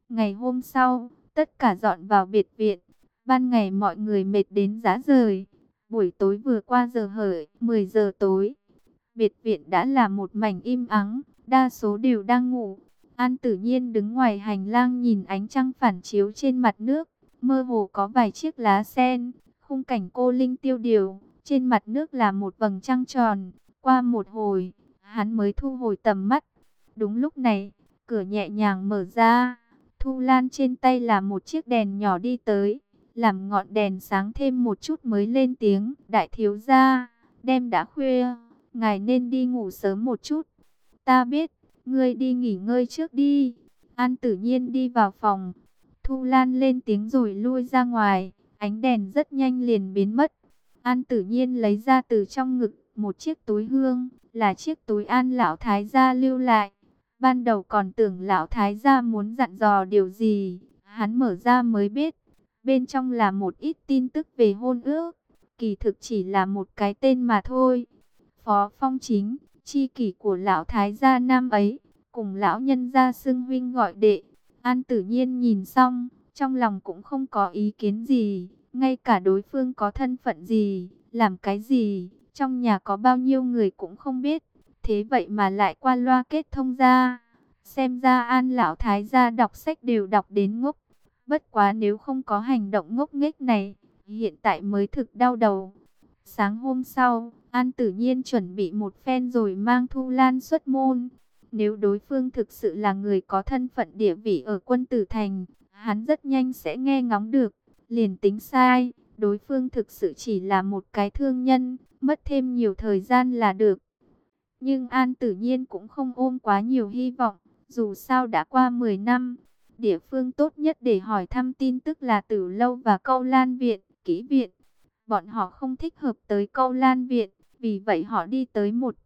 Ngày hôm sau, tất cả dọn vào biệt viện. Ban ngày mọi người mệt đến rã rời. Buổi tối vừa qua giờ hợi, 10 giờ tối. Biệt viện đã là một mảnh im ắng, đa số đều đang ngủ. An Tử Nhiên đứng ngoài hành lang nhìn ánh trăng phản chiếu trên mặt nước. Mơ hồ có vài chiếc lá sen, khung cảnh cô linh tiêu điều. Trên mặt nước là một vầng trăng tròn. Qua một hồi, hắn mới thu hồi tầm mắt. Đúng lúc này, cửa nhẹ nhàng mở ra. Thu Lan trên tay là một chiếc đèn nhỏ đi tới, làm ngọn đèn sáng thêm một chút mới lên tiếng. Đại thiếu gia, đêm đã khuya, ngài nên đi ngủ sớm một chút. Ta biết, ngươi đi nghỉ ngơi trước đi. An Tử Nhiên đi vào phòng. Thu Lan lên tiếng rồi lui ra ngoài. Ánh đèn rất nhanh liền biến mất. An Tử Nhiên lấy ra từ trong ngực một chiếc túi hương, là chiếc túi An lão thái gia lưu lại. Ban đầu còn tưởng lão thái gia muốn dặn dò điều gì, hắn mở ra mới biết. Bên trong là một ít tin tức về hôn ước, kỳ thực chỉ là một cái tên mà thôi. Phó Phong Chính, chi kỷ của lão thái gia năm ấy, cùng lão nhân gia xưng huynh gọi đệ. An Tử Nhiên nhìn xong, trong lòng cũng không có ý kiến gì, ngay cả đối phương có thân phận gì, làm cái gì, trong nhà có bao nhiêu người cũng không biết. Thế vậy mà lại qua loa kết thông ra. Xem ra An lão thái gia đọc sách đều đọc đến ngốc. Bất quá nếu không có hành động ngốc nghếch này, hiện tại mới thực đau đầu. Sáng hôm sau, An Tử Nhiên chuẩn bị một phen rồi mang Thu Lan xuất môn. Nếu đối phương thực sự là người có thân phận địa vị ở Quân Tử Thành, hắn rất nhanh sẽ nghe ngóng được. Liền tính sai, đối phương thực sự chỉ là một cái thương nhân, mất thêm nhiều thời gian là được. Nhưng An Tử Nhiên cũng không ôm quá nhiều hy vọng, dù sao đã qua 10 năm. Địa phương tốt nhất để hỏi thăm tin tức là Tử Lâu và Câu Lan Viện, Kỹ Viện. Bọn họ không thích hợp tới Câu Lan Viện, vì vậy họ đi tới một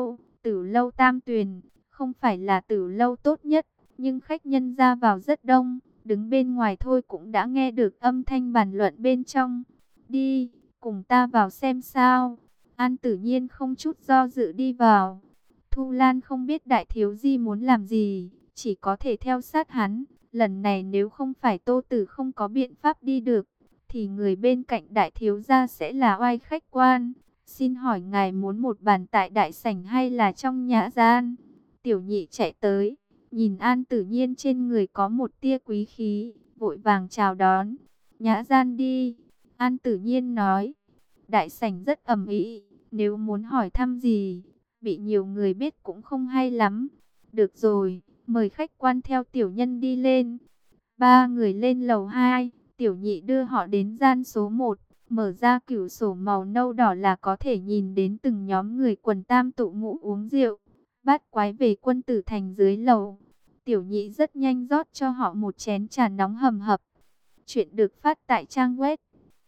Tử Lâu Tam Tuyền. Không phải là Tử Lâu tốt nhất, nhưng khách nhân ra vào rất đông. Đứng bên ngoài thôi cũng đã nghe được âm thanh bàn luận bên trong. Đi, cùng ta vào xem sao. An Tử Nhiên không chút do dự đi vào. Thu Lan không biết đại thiếu gia muốn làm gì, chỉ có thể theo sát hắn. Lần này nếu không phải Tô Tử không có biện pháp đi được, thì người bên cạnh đại thiếu gia sẽ là oai khách quan. Xin hỏi ngài muốn một bàn tại đại sảnh hay là trong nhã gian? Tiểu nhị chạy tới, nhìn An Tử Nhiên trên người có một tia quý khí, vội vàng chào đón. Nhã gian đi, An Tử Nhiên nói. Đại sảnh rất ầm ĩ, nếu muốn hỏi thăm gì, bị nhiều người biết cũng không hay lắm. Được rồi, mời khách quan theo tiểu nhân đi lên. Ba người lên lầu 2, tiểu nhị đưa họ đến gian số 1, mở ra cửu sổ màu nâu đỏ là có thể nhìn đến từng nhóm người quần tam tụ ngũ uống rượu. Bát quái về Quân Tử Thành dưới lầu. Tiểu nhị rất nhanh rót cho họ một chén trà nóng hầm hập. Chuyện được phát tại trang web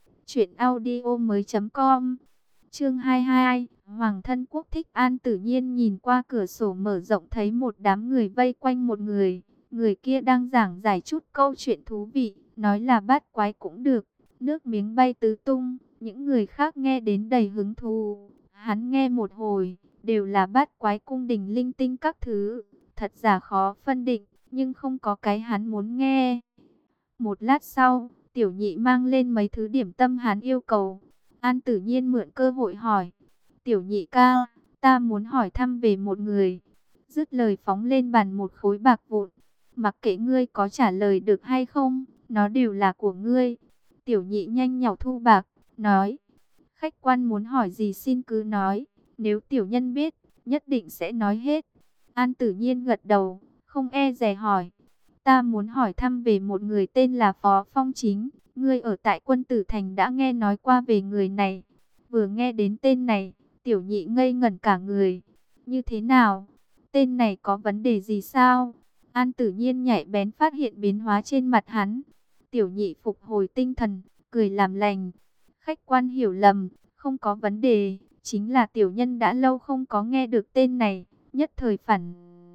truyệnaudiomoi.com. Chương 22, Hoàng thân quốc thích. An Tử Nhiên nhìn qua cửa sổ mở rộng thấy một đám người vây quanh một người. Người kia đang giảng giải chút câu chuyện thú vị, nói là bát quái cũng được. Nước miếng bay tứ tung, những người khác nghe đến đầy hứng thú. Hắn nghe một hồi, đều là bát quái cung đình linh tinh các thứ. Thật giả khó phân định, nhưng không có cái hắn muốn nghe. Một lát sau, tiểu nhị mang lên mấy thứ điểm tâm hắn yêu cầu. An Tử Nhiên mượn cơ hội hỏi. Tiểu nhị ca, ta muốn hỏi thăm về một người. Dứt lời phóng lên bàn một khối bạc vụn. Mặc kệ ngươi có trả lời được hay không, nó đều là của ngươi. Tiểu nhị nhanh nhảu thu bạc, nói. Khách quan muốn hỏi gì xin cứ nói. Nếu tiểu nhân biết, nhất định sẽ nói hết. An Tử Nhiên gật đầu, không e dè hỏi. Ta muốn hỏi thăm về một người tên là Phó Phong Chính. Ngươi ở tại Quân Tử Thành đã nghe nói qua về người này. Vừa nghe đến tên này, tiểu nhị ngây ngẩn cả người. Như thế nào? Tên này có vấn đề gì sao? An Tử Nhiên nhạy bén phát hiện biến hóa trên mặt hắn. Tiểu nhị phục hồi tinh thần, cười làm lành. Khách quan hiểu lầm, không có vấn đề. Chính là tiểu nhân đã lâu không có nghe được tên này, nhất thời phản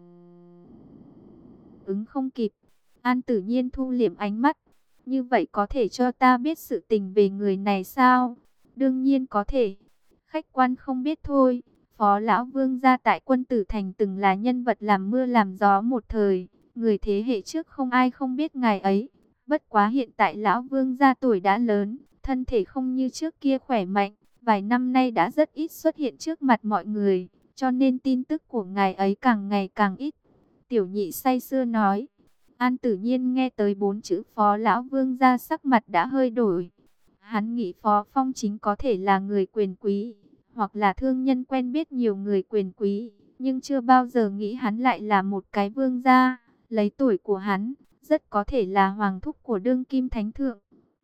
ứng không kịp. An Tử Nhiên thu liệm ánh mắt. Như vậy có thể cho ta biết sự tình về người này sao? Đương nhiên có thể. Khách quan không biết thôi. Phó lão vương gia tại Quân Tử Thành từng là nhân vật làm mưa làm gió một thời. Người thế hệ trước không ai không biết ngài ấy. Bất quá hiện tại lão vương gia tuổi đã lớn, thân thể không như trước kia khỏe mạnh, vài năm nay đã rất ít xuất hiện trước mặt mọi người, cho nên tin tức của ngài ấy càng ngày càng ít. Tiểu nhị say sưa nói. An Tử Nhiên nghe tới 4 chữ Phó lão vương gia sắc mặt đã hơi đổi. Hắn nghĩ Phó Phong Chính có thể là người quyền quý, hoặc là thương nhân quen biết nhiều người quyền quý, nhưng chưa bao giờ nghĩ hắn lại là một cái vương gia. Lấy tuổi của hắn, rất có thể là hoàng thúc của đương kim thánh thượng.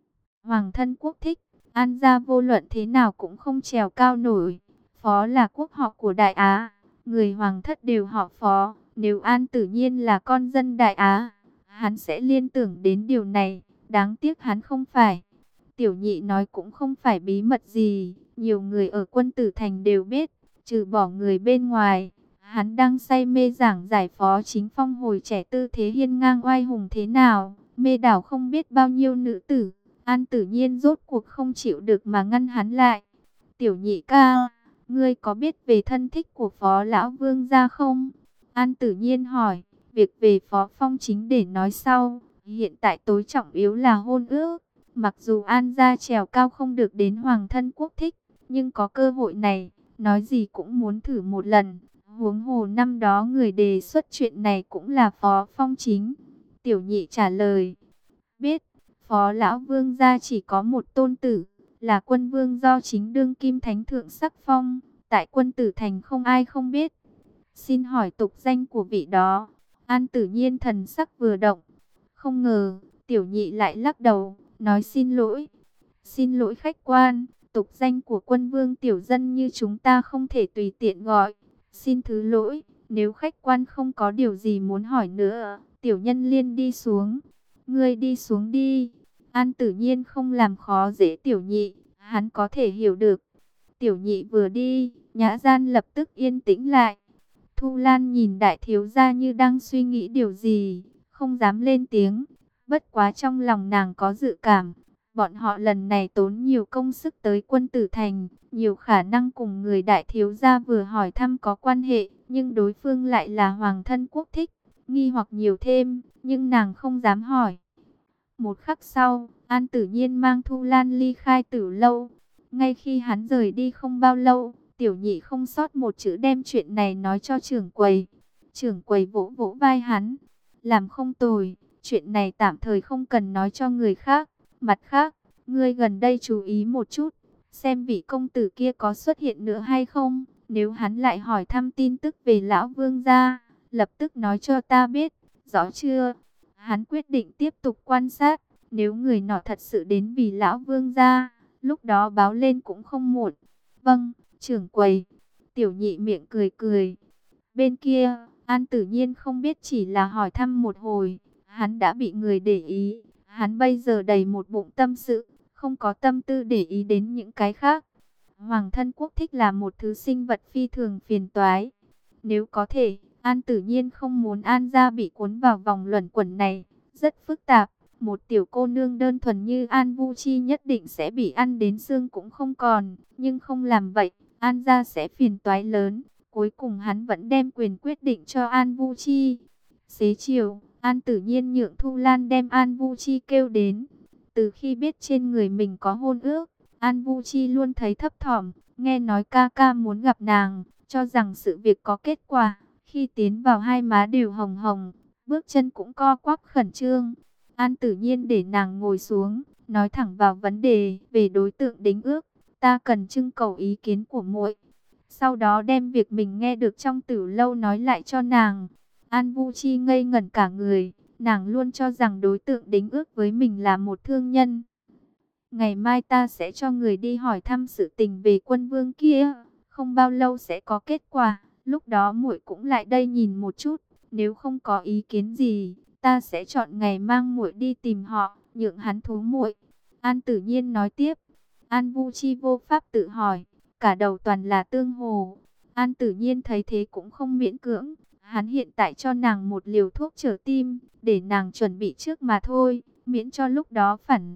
Hoàng thân quốc thích, An gia vô luận thế nào cũng không trèo cao nổi. Phó là quốc họ của Đại Á, người hoàng thất đều họ Phó. Nếu An Tử Nhiên là con dân Đại Á, hắn sẽ liên tưởng đến điều này. Đáng tiếc hắn không phải. Tiểu nhị nói cũng không phải bí mật gì, nhiều người ở Quân Tử Thành đều biết, trừ bỏ người bên ngoài. Hắn đang say mê giảng giải Phó Chính Phong hồi trẻ tư thế hiên ngang oai hùng thế nào, mê đảo không biết bao nhiêu nữ tử. An Tử Nhiên rốt cuộc không chịu được mà ngăn hắn lại. Tiểu nhị ca, ngươi có biết về thân thích của Phó Lão Vương gia không? An Tử Nhiên hỏi. Việc về Phó Phong Chính để nói sau, hiện tại tối trọng yếu là hôn ước. Mặc dù An gia trèo cao không được đến hoàng thân quốc thích, nhưng có cơ hội này, nói gì cũng muốn thử một lần. Huống hồ năm đó người đề xuất chuyện này cũng là Phó Phong Chính. Tiểu nhị trả lời, biết, Phó Lão Vương gia chỉ có một tôn tử, là Quân Vương do chính đương kim thánh thượng sắc phong, tại Quân Tử Thành không ai không biết. Xin hỏi tục danh của vị đó. An Tử Nhiên thần sắc vừa động, không ngờ, tiểu nhị lại lắc đầu, nói xin lỗi. Xin lỗi khách quan, tục danh của Quân Vương tiểu dân như chúng ta không thể tùy tiện gọi. Xin thứ lỗi, nếu khách quan không có điều gì muốn hỏi nữa, tiểu nhân liên đi xuống. Ngươi đi xuống đi. An Tử Nhiên không làm khó dễ tiểu nhị, hắn có thể hiểu được. Tiểu nhị vừa đi, nhã gian lập tức yên tĩnh lại. Thu Lan nhìn đại thiếu gia như đang suy nghĩ điều gì, không dám lên tiếng. Bất quá trong lòng nàng có dự cảm, bọn họ lần này tốn nhiều công sức tới Quân Tử Thành, nhiều khả năng cùng người đại thiếu gia vừa hỏi thăm có quan hệ, nhưng đối phương lại là hoàng thân quốc thích, nghi hoặc nhiều thêm, nhưng nàng không dám hỏi. Một khắc sau, An Tử Nhiên mang Thu Lan ly khai Tử lâu. Ngay khi hắn rời đi không bao lâu, tiểu nhị không sót một chữ đem chuyện này nói cho trưởng quầy. Trưởng quầy vỗ vỗ vai hắn, làm không tồi, chuyện này tạm thời không cần nói cho người khác. Mặt khác, ngươi gần đây chú ý một chút, xem vị công tử kia có xuất hiện nữa hay không. Nếu hắn lại hỏi thăm tin tức về lão vương gia, lập tức nói cho ta biết, rõ chưa? Hắn quyết định tiếp tục quan sát, nếu người nọ thật sự đến vì lão vương gia, lúc đó báo lên cũng không muộn. Vâng, trưởng quầy. Tiểu nhị miệng cười cười. Bên kia, An Tử Nhiên không biết chỉ là hỏi thăm một hồi, hắn đã bị người để ý. Hắn bây giờ đầy một bụng tâm sự, không có tâm tư để ý đến những cái khác. Hoàng thân quốc thích là một thứ sinh vật phi thường phiền toái. Nếu có thể, An Tử Nhiên không muốn An gia bị cuốn vào vòng luẩn quẩn này, rất phức tạp. Một tiểu cô nương đơn thuần như An Vu Chi nhất định sẽ bị ăn đến xương cũng không còn, nhưng không làm vậy, An gia sẽ phiền toái lớn. Cuối cùng hắn vẫn đem quyền quyết định cho An Vu Chi. Xế chiều, An Tử Nhiên nhượng Thu Lan đem An Vu Chi kêu đến. Từ khi biết trên người mình có hôn ước, An Vu Chi luôn thấy thấp thỏm, nghe nói ca ca muốn gặp nàng, cho rằng sự việc có kết quả. Khi tiến vào hai má đều hồng hồng, bước chân cũng co quắp khẩn trương. An Tử Nhiên để nàng ngồi xuống, nói thẳng vào vấn đề về đối tượng đính ước. Ta cần trưng cầu ý kiến của muội. Sau đó đem việc mình nghe được trong Tử lâu nói lại cho nàng. An Vu Chi ngây ngẩn cả người, nàng luôn cho rằng đối tượng đính ước với mình là một thương nhân. Ngày mai ta sẽ cho người đi hỏi thăm sự tình về Quân Vương kia, không bao lâu sẽ có kết quả, lúc đó muội cũng lại đây nhìn một chút, nếu không có ý kiến gì, ta sẽ chọn ngày mang muội đi tìm họ, nhượng hắn thú muội. An Tử Nhiên nói tiếp. An Vu Chi vô pháp tự hỏi, cả đầu toàn là tương hồ. An Tử Nhiên thấy thế cũng không miễn cưỡng, hắn hiện tại cho nàng một liều thuốc trở tim, để nàng chuẩn bị trước mà thôi, miễn cho lúc đó phản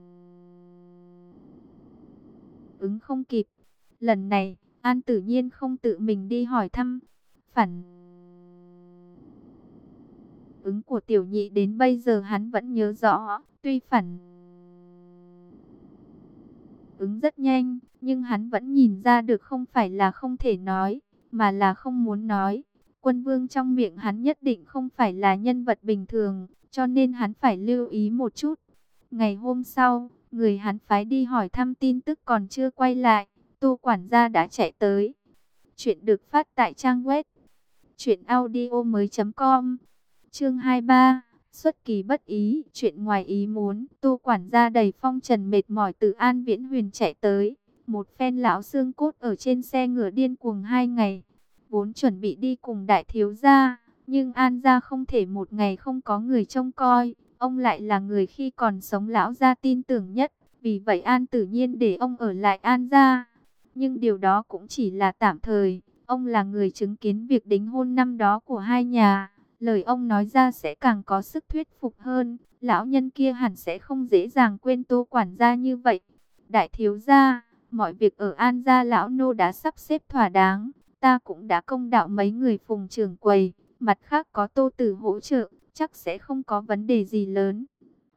ứng không kịp. Lần này, An Tử Nhiên không tự mình đi hỏi thăm, phản ứng của tiểu nhị đến bây giờ hắn vẫn nhớ rõ, tuy phản ứng rất nhanh, nhưng hắn vẫn nhìn ra được không phải là không thể nói, mà là không muốn nói. Quân vương trong miệng hắn nhất định không phải là nhân vật bình thường, cho nên hắn phải lưu ý một chút. Ngày hôm sau, người hắn phái đi hỏi thăm tin tức còn chưa quay lại, Tô quản gia đã chạy tới. Chuyện được phát tại trang web truyệnaudiomoi.com. Chương 23, xuất kỳ bất ý, chuyện ngoài ý muốn. Tô quản gia đầy phong trần mệt mỏi từ An Viễn Huyền chạy tới, một phen lão xương cốt ở trên xe ngựa điên cuồng 2 ngày, vốn chuẩn bị đi cùng đại thiếu gia, nhưng An gia không thể một ngày không có người trông coi, ông lại là người khi còn sống lão gia tin tưởng nhất, vì vậy An Tử Nhiên để ông ở lại An gia. Nhưng điều đó cũng chỉ là tạm thời, ông là người chứng kiến việc đính hôn năm đó của hai nhà. Lời ông nói ra sẽ càng có sức thuyết phục hơn. Lão nhân kia hẳn sẽ không dễ dàng quên Tô quản gia như vậy. Đại thiếu gia, mọi việc ở An gia lão nô đã sắp xếp thỏa đáng. Ta cũng đã công đạo mấy người phùng trưởng quầy. Mặt khác có Tô Tử hỗ trợ, chắc sẽ không có vấn đề gì lớn.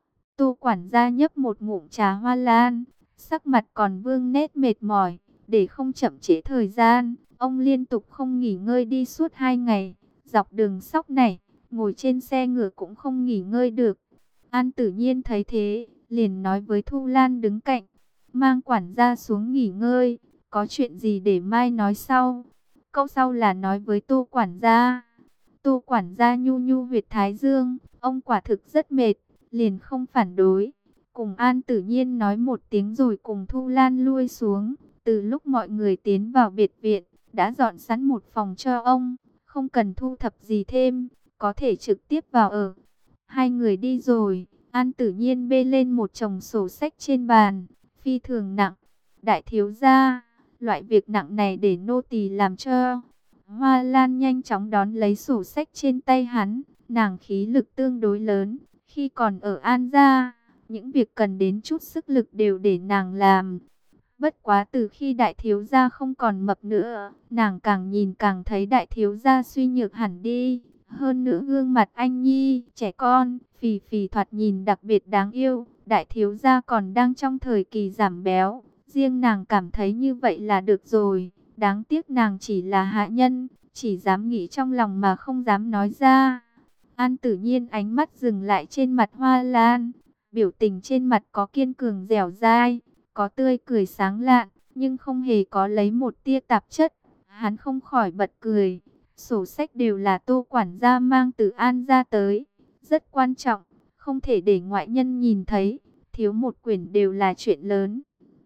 Tô quản gia nhấp một ngụm trà hoa lan, sắc mặt còn vương nét mệt mỏi. Để không chậm trễ thời gian, ông liên tục không nghỉ ngơi đi suốt 2 ngày. Dọc đường sóc này, ngồi trên xe ngựa cũng không nghỉ ngơi được. An Tử Nhiên thấy thế, liền nói với Thu Lan đứng cạnh, mang quản gia xuống nghỉ ngơi, có chuyện gì để mai nói sau. Câu sau là nói với Tô quản gia. Tô quản gia nhu nhu huyệt thái dương, ông quả thực rất mệt, liền không phản đối. Cùng An Tử Nhiên nói một tiếng rồi cùng Thu Lan lui xuống. Từ lúc mọi người tiến vào biệt viện, đã dọn sẵn một phòng cho ông, không cần thu thập gì thêm, có thể trực tiếp vào ở. Hai người đi rồi, An Tử Nhiên bê lên một chồng sổ sách trên bàn, phi thường nặng. Đại thiếu gia, loại việc nặng này để nô tỳ làm cho. Hoa Lan nhanh chóng đón lấy sổ sách trên tay hắn, nàng khí lực tương đối lớn, khi còn ở An gia, những việc cần đến chút sức lực đều để nàng làm. Bất quá từ khi đại thiếu gia không còn mập nữa, nàng càng nhìn càng thấy đại thiếu gia suy nhược hẳn đi. Hơn nữa gương mặt anh nhi, trẻ con, phì phì thoạt nhìn đặc biệt đáng yêu. Đại thiếu gia còn đang trong thời kỳ giảm béo. Riêng nàng cảm thấy như vậy là được rồi. Đáng tiếc nàng chỉ là hạ nhân, chỉ dám nghĩ trong lòng mà không dám nói ra. An Tử Nhiên ánh mắt dừng lại trên mặt Hoa Lan. Biểu tình trên mặt có kiên cường dẻo dai, có tươi cười sáng lạn, nhưng không hề có lấy một tia tạp chất. Hắn không khỏi bật cười. Sổ sách đều là Tô quản gia mang từ An ra tới, rất quan trọng, không thể để ngoại nhân nhìn thấy, thiếu một quyển đều là chuyện lớn.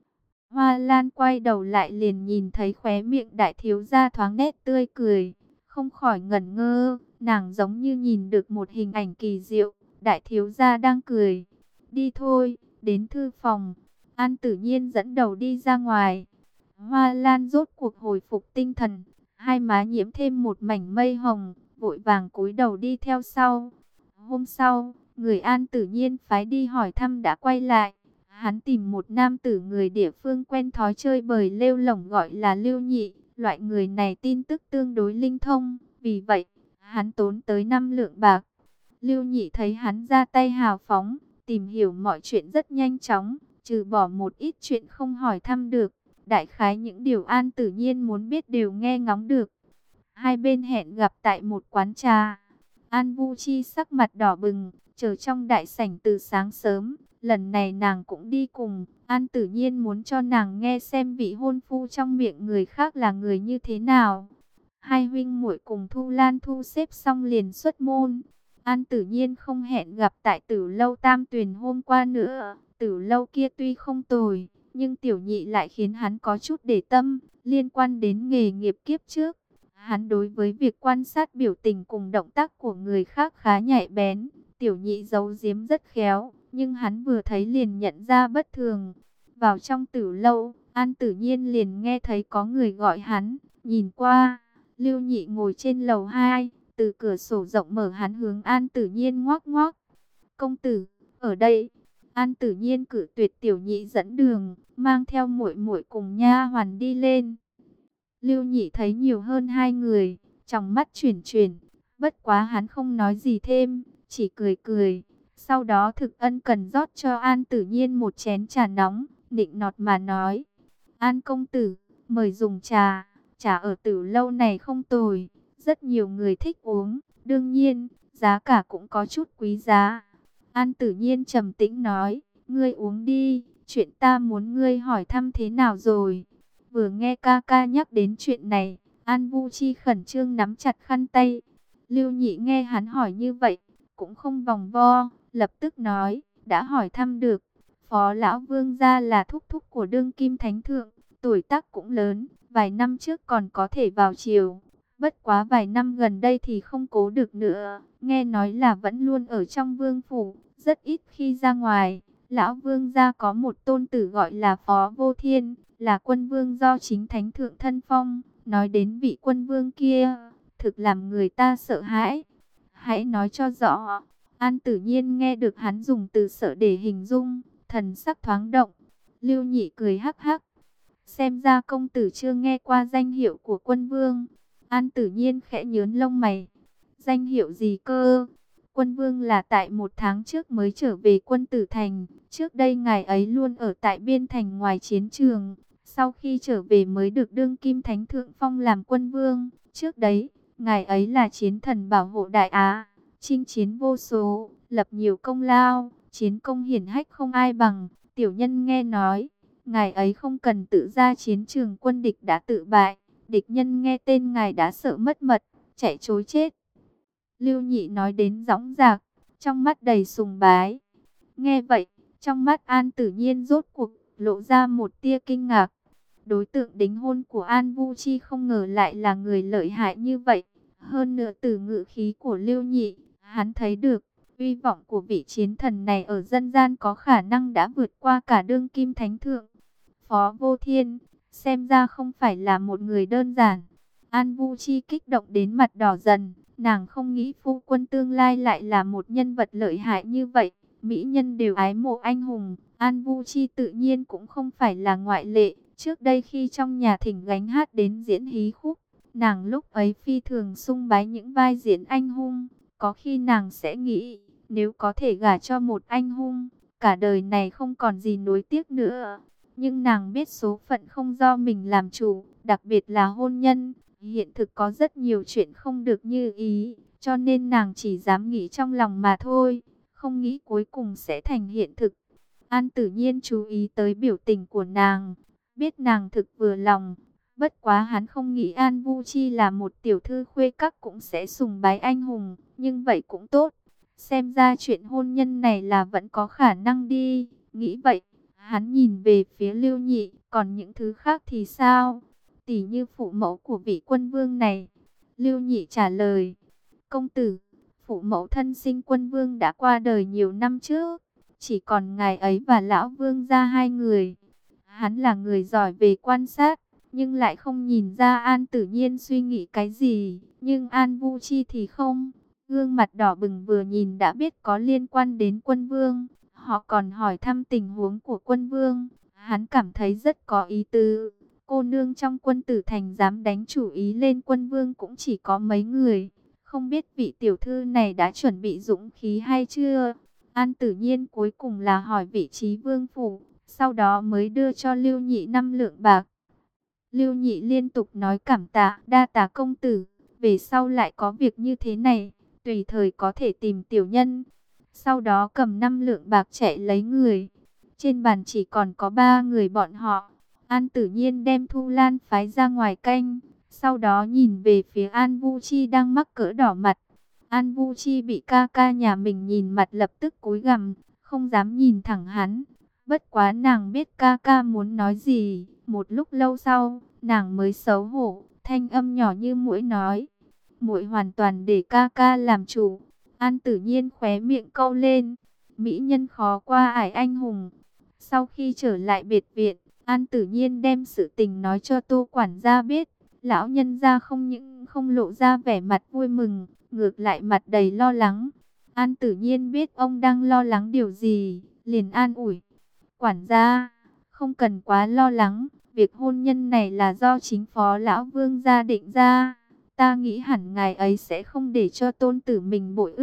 Hoa Lan quay đầu lại liền nhìn thấy khóe miệng đại thiếu gia thoáng nét tươi cười, không khỏi ngẩn ngơ, nàng giống như nhìn được một hình ảnh kỳ diệu, đại thiếu gia đang cười. Đi thôi, đến thư phòng. An Tử Nhiên dẫn đầu đi ra ngoài. Hoa Lan rốt cuộc hồi phục tinh thần, hai má nhiễm thêm một mảnh mây hồng, vội vàng cúi đầu đi theo sau. Hôm sau, người An Tử Nhiên phái đi hỏi thăm đã quay lại. Hắn tìm một nam tử người địa phương quen thói chơi bời lêu lổng gọi là Lưu Nhị. Loại người này tin tức tương đối linh thông, vì vậy, hắn tốn tới 5 lượng bạc. Lưu Nhị thấy hắn ra tay hào phóng, tìm hiểu mọi chuyện rất nhanh chóng, trừ bỏ một ít chuyện không hỏi thăm được. Đại khái những điều An Tử Nhiên muốn biết đều nghe ngóng được. Hai bên hẹn gặp tại một quán trà. An Vu Chi sắc mặt đỏ bừng, chờ trong đại sảnh từ sáng sớm. Lần này nàng cũng đi cùng. An Tử Nhiên muốn cho nàng nghe xem vị hôn phu trong miệng người khác là người như thế nào. Hai huynh muội cùng Thu Lan thu xếp xong liền xuất môn. An Tử Nhiên không hẹn gặp tại Tử lâu Tam Tuyền hôm qua nữa. Tử lâu kia tuy không tồi, nhưng tiểu nhị lại khiến hắn có chút để tâm, liên quan đến nghề nghiệp kiếp trước. Hắn đối với việc quan sát biểu tình cùng động tác của người khác khá nhạy bén, tiểu nhị giấu giếm rất khéo, nhưng hắn vừa thấy liền nhận ra bất thường. Vào trong Tử lâu, An Tử Nhiên liền nghe thấy có người gọi hắn, nhìn qua, Lưu Nhị ngồi trên lầu 2, từ cửa sổ rộng mở hắn hướng An Tử Nhiên ngoác ngoác. Công tử, ở đây. An Tử Nhiên cử tuyệt tiểu nhị dẫn đường, mang theo muội muội cùng nha hoàn đi lên. Lưu Nhị thấy nhiều hơn hai người, trong mắt chuyển chuyển, bất quá hắn không nói gì thêm, chỉ cười cười. Sau đó thực ân cần rót cho An Tử Nhiên một chén trà nóng, nịnh nọt mà nói: An công tử, mời dùng trà, trà ở Tử lâu này không tồi, rất nhiều người thích uống, đương nhiên, giá cả cũng có chút quý giá. An Tử Nhiên trầm tĩnh nói: ngươi uống đi, chuyện ta muốn ngươi hỏi thăm thế nào rồi? Vừa nghe ca ca nhắc đến chuyện này, An Vu Chi khẩn trương nắm chặt khăn tay. Lưu Nhị nghe hắn hỏi như vậy, cũng không vòng vo, lập tức nói: đã hỏi thăm được. Phó lão vương gia là thúc thúc của đương kim thánh thượng, tuổi tác cũng lớn, vài năm trước còn có thể vào triều. Bất quá vài năm gần đây thì không cố được nữa, nghe nói là vẫn luôn ở trong vương phủ, rất ít khi ra ngoài. Lão vương gia có một tôn tử gọi là Phó Vô Thiên, là quân vương do chính thánh thượng thân phong. Nói đến vị quân vương kia, thực làm người ta sợ hãi. Hãy nói cho rõ. An Tử Nhiên nghe được hắn dùng từ sợ để hình dung, thần sắc thoáng động. Lưu Nhị cười hắc hắc. Xem ra công tử chưa nghe qua danh hiệu của quân vương. An Tử Nhiên khẽ nhướng lông mày. Danh hiệu gì cơ? Quân vương là tại 1 tháng trước mới trở về Quân Tử Thành. Trước đây ngài ấy luôn ở tại biên thành ngoài chiến trường. Sau khi trở về mới được đương kim thánh thượng phong làm quân vương. Trước đấy, ngài ấy là chiến thần bảo hộ Đại Á, chinh chiến vô số, lập nhiều công lao, chiến công hiển hách không ai bằng. Tiểu nhân nghe nói, ngài ấy không cần tự ra chiến trường, quân địch đã tự bại. Địch nhân nghe tên ngài đã sợ mất mật, chạy trối chết. Lưu Nhị nói đến dõng dạc, trong mắt đầy sùng bái. Nghe vậy, trong mắt An Tử Nhiên rốt cuộc lộ ra một tia kinh ngạc. Đối tượng đính hôn của An Vu Chi không ngờ lại là người lợi hại như vậy. Hơn nữa từ ngữ khí của Lưu Nhị, hắn thấy được uy vọng của vị chiến thần này ở dân gian có khả năng đã vượt qua cả đương kim thánh thượng. Phó Vô Thiên, xem ra không phải là một người đơn giản. An Vu Chi kích động đến mặt đỏ dần, nàng không nghĩ phu quân tương lai lại là một nhân vật lợi hại như vậy. Mỹ nhân đều ái mộ anh hùng, An Vu Chi tự nhiên cũng không phải là ngoại lệ. Trước đây khi trong nhà thỉnh gánh hát đến diễn hí khúc, nàng lúc ấy phi thường sung bái những vai diễn anh hùng. Có khi nàng sẽ nghĩ, nếu có thể gả cho một anh hùng, cả đời này không còn gì nuối tiếc nữa. Nhưng nàng biết số phận không do mình làm chủ, đặc biệt là hôn nhân. Hiện thực có rất nhiều chuyện không được như ý, cho nên nàng chỉ dám nghĩ trong lòng mà thôi, không nghĩ cuối cùng sẽ thành hiện thực. An Tử Nhiên chú ý tới biểu tình của nàng, biết nàng thực vừa lòng. Bất quá hắn không nghĩ An Vu Chi là một tiểu thư khuê các cũng sẽ sùng bái anh hùng, nhưng vậy cũng tốt. Xem ra chuyện hôn nhân này là vẫn có khả năng đi. Nghĩ vậy, hắn nhìn về phía Lưu Nhị, còn những thứ khác thì sao? Tỷ như phụ mẫu của vị quân vương này. Lưu Nhị trả lời: công tử, phụ mẫu thân sinh quân vương đã qua đời nhiều năm trước, chỉ còn ngài ấy và lão vương gia hai người. Hắn là người giỏi về quan sát, nhưng lại không nhìn ra An Tử Nhiên suy nghĩ cái gì. Nhưng An Vu Chi thì không, gương mặt đỏ bừng vừa nhìn đã biết có liên quan đến quân vương. Họ còn hỏi thăm tình huống của quân vương, hắn cảm thấy rất có ý tứ. Cô nương trong Quân Tử Thành dám đánh chủ ý lên quân vương cũng chỉ có mấy người. Không biết vị tiểu thư này đã chuẩn bị dũng khí hay chưa? An Tử Nhiên cuối cùng là hỏi vị trí vương phủ, sau đó mới đưa cho Lưu Nhị 5 lượng bạc. Lưu Nhị liên tục nói cảm tạ, đa tạ công tử. Về sau lại có việc như thế này, tùy thời có thể tìm tiểu nhân. Sau đó cầm 5 lượng bạc chạy lấy người. Trên bàn chỉ còn có 3 người bọn họ. An Tử Nhiên đem Thu Lan phái ra ngoài canh, sau đó nhìn về phía An Vu Chi đang mắc cỡ đỏ mặt. An Vu Chi bị ca ca nhà mình nhìn mặt lập tức cúi gằm, không dám nhìn thẳng hắn. Bất quá nàng biết ca ca muốn nói gì, một lúc lâu sau, nàng mới xấu hổ, thanh âm nhỏ như muỗi nói: muội hoàn toàn để ca ca làm chủ. An Tử Nhiên khóe miệng cau lên, mỹ nhân khó qua ải anh hùng. Sau khi trở lại biệt viện, An Tử Nhiên đem sự tình nói cho Tô quản gia biết. Lão nhân gia không những không lộ ra vẻ mặt vui mừng, ngược lại mặt đầy lo lắng. An Tử Nhiên biết ông đang lo lắng điều gì, liền an ủi: quản gia, không cần quá lo lắng, việc hôn nhân này là do chính phó lão vương gia định ra. Ta nghĩ hẳn ngài ấy sẽ không để cho tôn tử mình bội ước.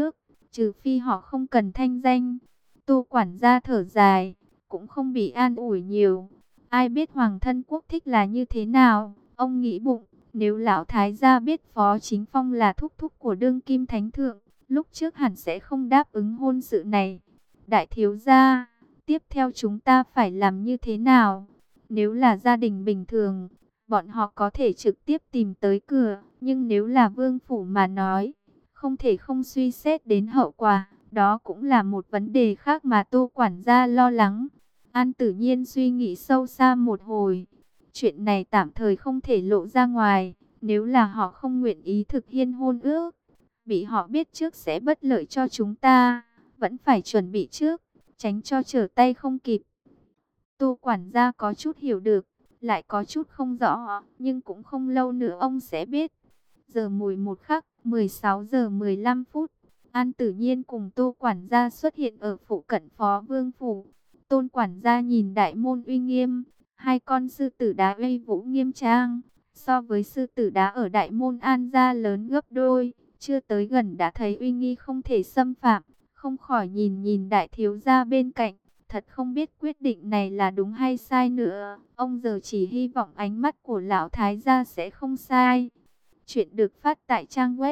trừ phi họ không cần thanh danh. Tô quản gia thở dài, cũng không bị an ủi nhiều. Ai biết hoàng thân quốc thích là như thế nào, ông nghĩ bụng, nếu lão thái gia biết Phó Chính Phong là thúc thúc của đương kim thánh thượng, lúc trước hẳn sẽ không đáp ứng hôn sự này. Đại thiếu gia, tiếp theo chúng ta phải làm như thế nào? Nếu là gia đình bình thường, bọn họ có thể trực tiếp tìm tới cửa, nhưng nếu là vương phủ mà nói, không thể không suy xét đến hậu quả. Đó cũng là một vấn đề khác mà Tô quản gia lo lắng. An Tử Nhiên suy nghĩ sâu xa một hồi. Chuyện này tạm thời không thể lộ ra ngoài. Nếu là họ không nguyện ý thực hiện hôn ước, bị họ biết trước sẽ bất lợi cho chúng ta. Vẫn phải chuẩn bị trước, tránh cho trở tay không kịp. Tô quản gia có chút hiểu được, lại có chút không rõ. Nhưng cũng không lâu nữa ông sẽ biết. Giờ mùi một khắc, 16 giờ 15 phút. An Tử Nhiên cùng Tô quản gia xuất hiện ở phụ cận Phó Vương phủ. Tôn quản gia nhìn đại môn uy nghiêm, hai con sư tử đá uy vũ nghiêm trang, so với sư tử đá ở đại môn An gia lớn gấp đôi, chưa tới gần đã thấy uy nghi không thể xâm phạm, không khỏi nhìn nhìn đại thiếu gia bên cạnh, thật không biết quyết định này là đúng hay sai nữa. Ông giờ chỉ hy vọng ánh mắt của lão thái gia sẽ không sai. Chuyện được phát tại trang web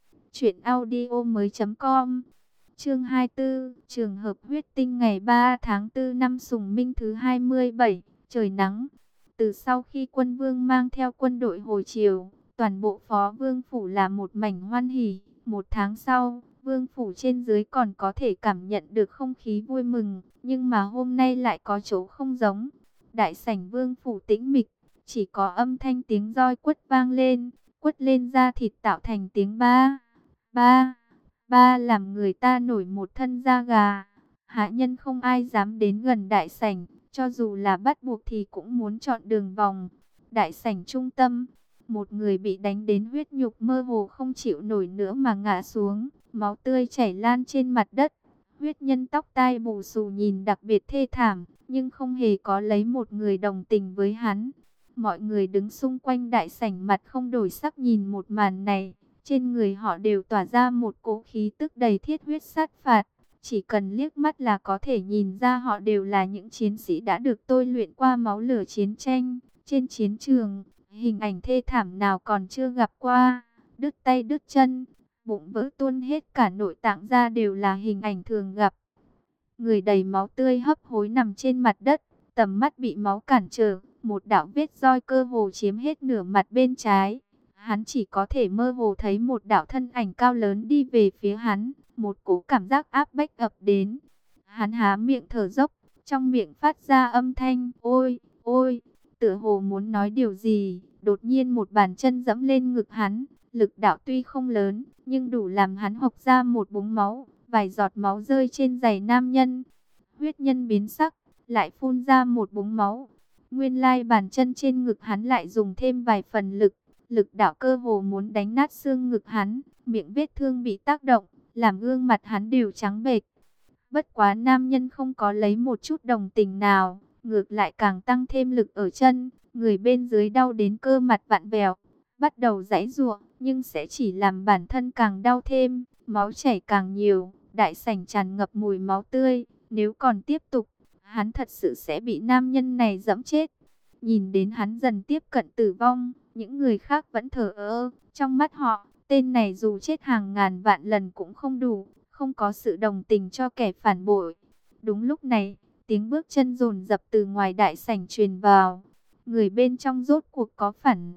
truyệnaudiomoi.com. Chương 24, trường hợp huyết tinh ngày 3 tháng 4 năm Sùng Minh thứ 27, trời nắng. Từ sau khi quân vương mang theo quân đội hồi chiều, toàn bộ Phó Vương phủ là một mảnh hoan hỉ. Một tháng sau, Vương phủ trên dưới còn có thể cảm nhận được không khí vui mừng, nhưng mà hôm nay lại có chỗ không giống. Đại sảnh Vương phủ tĩnh mịch, chỉ có âm thanh tiếng roi quất vang lên, quất lên da thịt tạo thành tiếng ba, ba, ba, làm người ta nổi một thân da gà. Hạ nhân không ai dám đến gần đại sảnh, cho dù là bắt buộc thì cũng muốn chọn đường vòng. Đại sảnh trung tâm, một người bị đánh đến huyết nhục mơ hồ không chịu nổi nữa mà ngã xuống, máu tươi chảy lan trên mặt đất. Huyết nhân tóc tai bù xù nhìn đặc biệt thê thảm, nhưng không hề có lấy một người đồng tình với hắn. Mọi người đứng xung quanh đại sảnh mặt không đổi sắc nhìn một màn này. Trên người họ đều tỏa ra một cỗ khí tức đầy thiết huyết sát phạt. Chỉ cần liếc mắt là có thể nhìn ra họ đều là những chiến sĩ đã được tôi luyện qua máu lửa chiến tranh. Trên chiến trường, hình ảnh thê thảm nào còn chưa gặp qua. Đứt tay đứt chân, bụng vỡ tuôn hết cả nội tạng ra đều là hình ảnh thường gặp. Người đầy máu tươi hấp hối nằm trên mặt đất, tầm mắt bị máu cản trở. Một đạo vết roi cơ hồ chiếm hết nửa mặt bên trái. Hắn chỉ có thể mơ hồ thấy một đạo thân ảnh cao lớn đi về phía hắn. Một cỗ cảm giác áp bách ập đến. Hắn há miệng thở dốc, trong miệng phát ra âm thanh ôi, ôi, tựa hồ muốn nói điều gì. Đột nhiên một bàn chân giẫm lên ngực hắn. Lực đạo tuy không lớn, nhưng đủ làm hắn hộc ra một búng máu. Vài giọt máu rơi trên giày nam nhân. Huyết nhân biến sắc, lại phun ra một búng máu. Nguyên lai bàn chân trên ngực hắn lại dùng thêm vài phần lực. Lực đạo cơ hồ muốn đánh nát xương ngực hắn. Miệng vết thương bị tác động, làm gương mặt hắn đều trắng bệch. Bất quá nam nhân không có lấy một chút đồng tình nào, ngược lại càng tăng thêm lực ở chân. Người bên dưới đau đến cơ mặt vặn vẹo, bắt đầu giãy giụa, nhưng sẽ chỉ làm bản thân càng đau thêm. Máu chảy càng nhiều, đại sảnh tràn ngập mùi máu tươi. Nếu còn tiếp tục, hắn thật sự sẽ bị nam nhân này giẫm chết. Nhìn đến hắn dần tiếp cận tử vong, những người khác vẫn thờ ơ. Trong mắt họ, tên này dù chết hàng ngàn vạn lần cũng không đủ, không có sự đồng tình cho kẻ phản bội. Đúng lúc này, tiếng bước chân dồn dập từ ngoài đại sảnh truyền vào. Người bên trong rốt cuộc có phản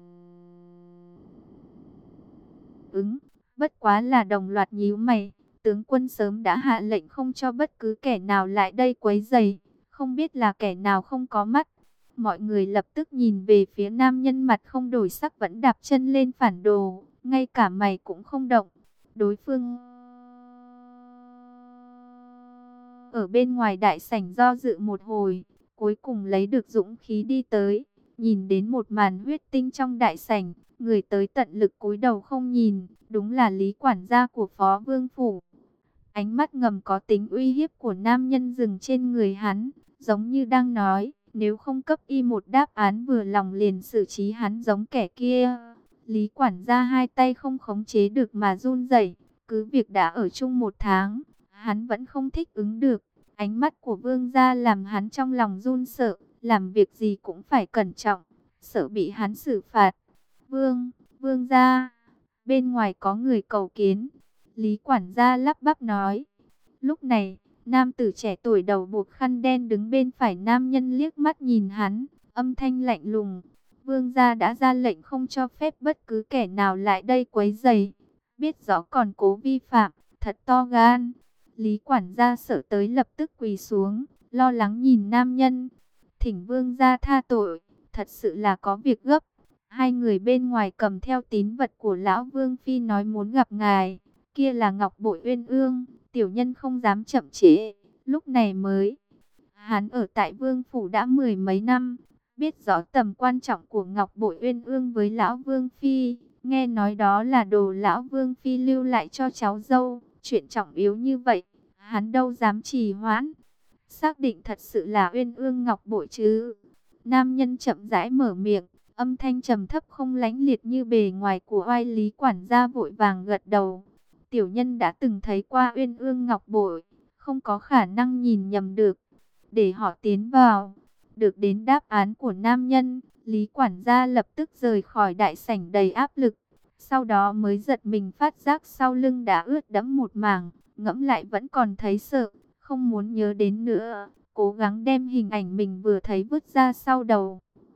ứng, bất quá là đồng loạt nhíu mày. Tướng quân sớm đã hạ lệnh không cho bất cứ kẻ nào lại đây quấy rầy, không biết là kẻ nào không có mắt. Mọi người lập tức nhìn về phía nam nhân mặt không đổi sắc vẫn đạp chân lên phản đồ, ngay cả mày cũng không động. Đối phương ở bên ngoài đại sảnh do dự một hồi, cuối cùng lấy được dũng khí đi tới, nhìn đến một màn huyết tinh trong đại sảnh, người tới tận lực cúi đầu không nhìn, đúng là Lý quản gia của Phó Vương phủ. Ánh mắt ngầm có tính uy hiếp của nam nhân dừng trên người hắn, giống như đang nói, nếu không cấp y một đáp án vừa lòng liền xử trí hắn giống kẻ kia. Lý quản gia hai tay không khống chế được mà run rẩy, cứ việc đã ở chung 1 tháng, hắn vẫn không thích ứng được. Ánh mắt của vương gia làm hắn trong lòng run sợ, làm việc gì cũng phải cẩn trọng, sợ bị hắn xử phạt. Vương gia, bên ngoài có người cầu kiến. Lý quản gia lắp bắp nói. Lúc này, nam tử trẻ tuổi đầu buộc khăn đen đứng bên phải nam nhân liếc mắt nhìn hắn, âm thanh lạnh lùng. Vương gia đã ra lệnh không cho phép bất cứ kẻ nào lại đây quấy rầy. Biết rõ còn cố vi phạm, thật to gan. Lý quản gia sợ tới lập tức quỳ xuống, lo lắng nhìn nam nhân. Thỉnh vương gia tha tội, thật sự là có việc gấp. Hai người bên ngoài cầm theo tín vật của lão vương phi nói muốn gặp ngài. Kia là ngọc bội uyên ương, tiểu nhân không dám chậm trễ. Lúc này mới, hắn ở tại vương phủ đã 10 mấy năm, biết rõ tầm quan trọng của ngọc bội uyên ương với lão vương phi. Nghe nói đó là đồ lão vương phi lưu lại cho cháu dâu, chuyện trọng yếu như vậy, hắn đâu dám trì hoãn. Xác định thật sự là uyên ương ngọc bội chứ? Nam nhân chậm rãi mở miệng, âm thanh trầm thấp không lánh liệt như bề ngoài của oai. Lý quản gia vội vàng gật đầu. Tiểu nhân đã từng thấy qua uyên ương ngọc bội, không có khả năng nhìn nhầm được. Để họ tiến vào. Được đến đáp án của nam nhân, Lý quản gia lập tức rời khỏi đại sảnh đầy áp lực. Sau đó mới giật mình phát giác sau lưng đã ướt đẫm một mảng, ngẫm lại vẫn còn thấy sợ, không muốn nhớ đến nữa, cố gắng đem hình ảnh mình vừa thấy vứt ra sau đầu.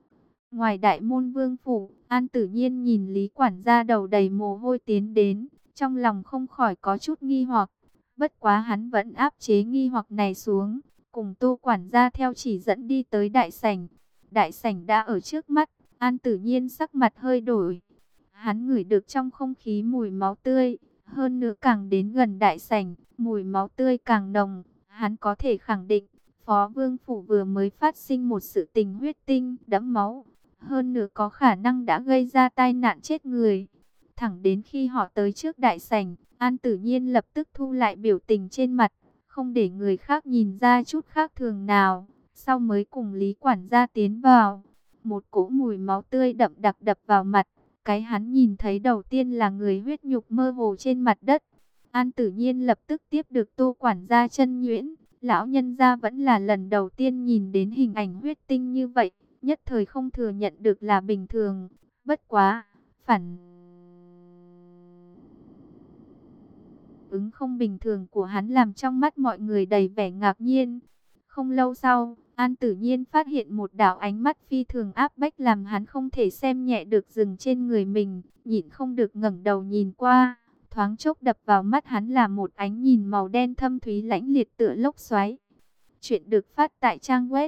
Ngoài đại môn vương phủ, An Tử Nhiên nhìn Lý quản gia đầu đầy mồ hôi tiến đến, trong lòng không khỏi có chút nghi hoặc. Bất quá hắn vẫn áp chế nghi hoặc này xuống, cùng Tô quản gia theo chỉ dẫn đi tới đại sảnh. Đại sảnh đã ở trước mắt, An Tử Nhiên sắc mặt hơi đổi. Hắn ngửi được trong không khí mùi máu tươi, hơn nữa càng đến gần đại sảnh, mùi máu tươi càng nồng. Hắn có thể khẳng định, Phó Vương Phủ vừa mới phát sinh một sự tình huyết tinh, đẫm máu. Hơn nữa có khả năng đã gây ra tai nạn chết người. Thẳng đến khi họ tới trước đại sảnh, An Tử Nhiên lập tức thu lại biểu tình trên mặt, không để người khác nhìn ra chút khác thường nào. Sau mới cùng Lý quản gia tiến vào, một cỗ mùi máu tươi đậm đặc đập vào mặt. Cái hắn nhìn thấy đầu tiên là người huyết nhục mơ hồ trên mặt đất. An Tử Nhiên lập tức tiếp được Tô quản gia chân nhuyễn. Lão nhân gia vẫn là lần đầu tiên nhìn đến hình ảnh huyết tinh như vậy, nhất thời không thừa nhận được là bình thường. Bất quá, phản ứng không bình thường của hắn làm trong mắt mọi người đầy vẻ ngạc nhiên. Không lâu sau, An Tử Nhiên phát hiện một đạo ánh mắt phi thường áp bách làm hắn không thể xem nhẹ được dừng trên người mình, nhịn không được ngẩng đầu nhìn qua. Thoáng chốc đập vào mắt hắn là một ánh nhìn màu đen thâm thúy lãnh liệt tựa lốc xoáy. Chuyện được phát tại trang web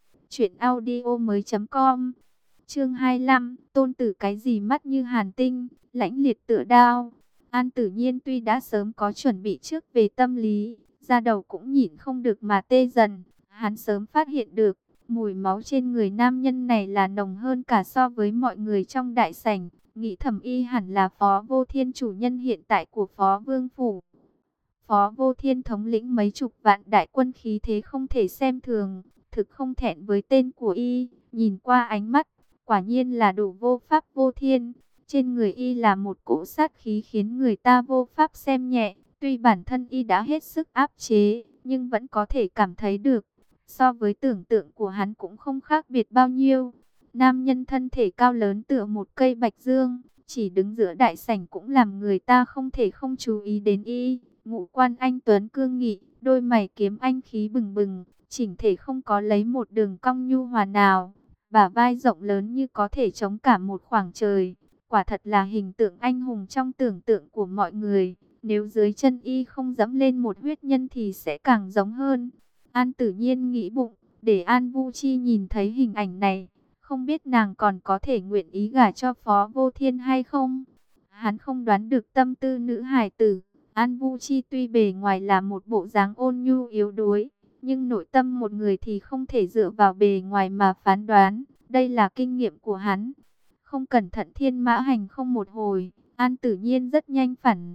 truyệnaudiomoi.com. Chương 25, tôn tử cái gì mắt như hàn tinh, lãnh liệt tựa đao. An Tử Nhiên tuy đã sớm có chuẩn bị trước về tâm lý, da đầu cũng nhịn không được mà tê dần. Hắn sớm phát hiện được, mùi máu trên người nam nhân này là nồng hơn cả so với mọi người trong đại sảnh. Nghĩ thẩm y hẳn là Phó Vô Thiên, chủ nhân hiện tại của Phó Vương Phủ. Phó Vô Thiên thống lĩnh mấy chục vạn đại quân, khí thế không thể xem thường, thực không thẹn với tên của y. Nhìn qua ánh mắt, quả nhiên là đủ vô pháp vô thiên. Trên người y là một cỗ sát khí khiến người ta vô pháp xem nhẹ. Tuy bản thân y đã hết sức áp chế, nhưng vẫn có thể cảm thấy được. So với tưởng tượng của hắn cũng không khác biệt bao nhiêu. Nam nhân thân thể cao lớn tựa một cây bạch dương, chỉ đứng giữa đại sảnh cũng làm người ta không thể không chú ý đến y. Ngũ quan anh tuấn cương nghị, đôi mày kiếm anh khí bừng bừng, chỉnh thể không có lấy một đường cong nhu hòa nào. Bả vai rộng lớn như có thể chống cả một khoảng trời. Quả thật là hình tượng anh hùng trong tưởng tượng của mọi người. Nếu dưới chân y không dẫm lên một huyết nhân thì sẽ càng giống hơn. An Tử Nhiên nghĩ bụng, để An Vu Chi nhìn thấy hình ảnh này, không biết nàng còn có thể nguyện ý gả cho Phó Vô Thiên hay không. Hắn không đoán được tâm tư nữ hài tử. An Vu Chi tuy bề ngoài là một bộ dáng ôn nhu yếu đuối, nhưng nội tâm một người thì không thể dựa vào bề ngoài mà phán đoán. Đây là kinh nghiệm của hắn. Không cẩn thận thiên mã hành không một hồi, An Tử Nhiên rất nhanh phản